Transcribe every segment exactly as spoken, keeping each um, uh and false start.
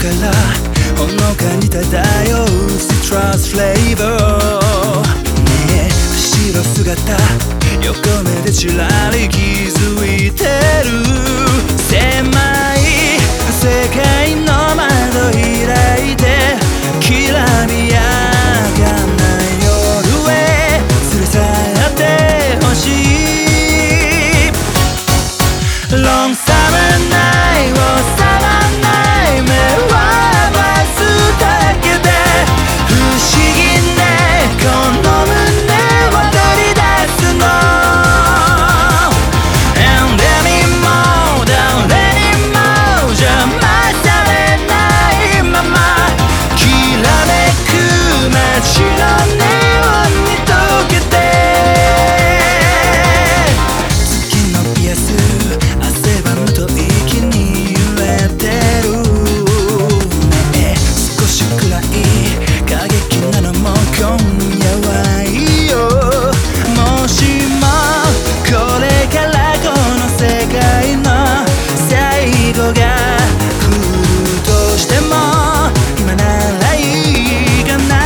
からほのかに漂うシトラスフレーバーねえ後ろ姿横目でちらり気づいてる狭い世界の窓開いてきらびやかな夜へ連れ去ってほしい Long summer night を触らない目を合わすだけで不思議ねこの胸を取り出すの And any more 誰にも邪魔されないままきらめく街のネオンに溶けて月のピアス汗ばむと息に揺れてるねえ少しくらい過激なのも今夜はいいよもしもこれからこの世界の最後が来るとしても今ならいいかな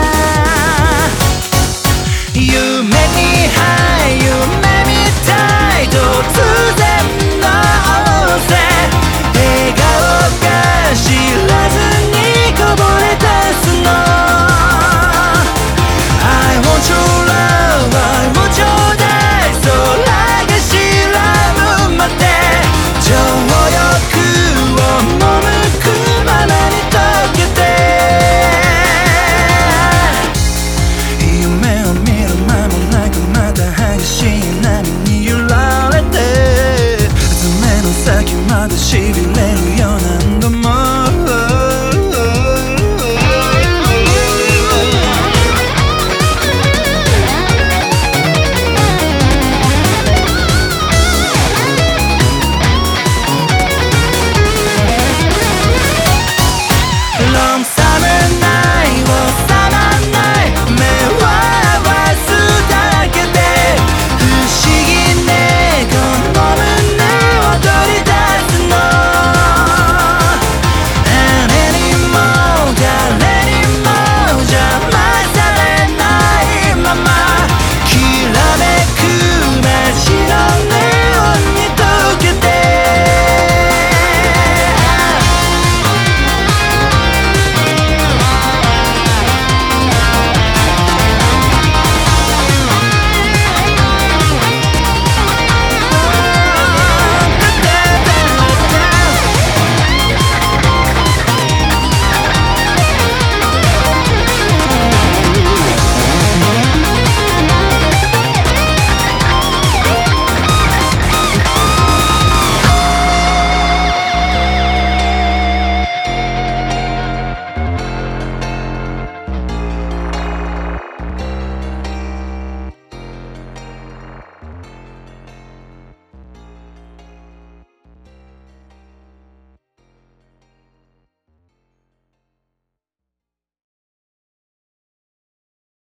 夢にはい夢みたい突然の仰せ笑顔が知らずにこぼれ出すの I want your love I want your day 空が白むまで情欲を赴くままに溶けて夢を見る間もなくまた激しい波に揺られて爪の先までしびれるよ何度もLong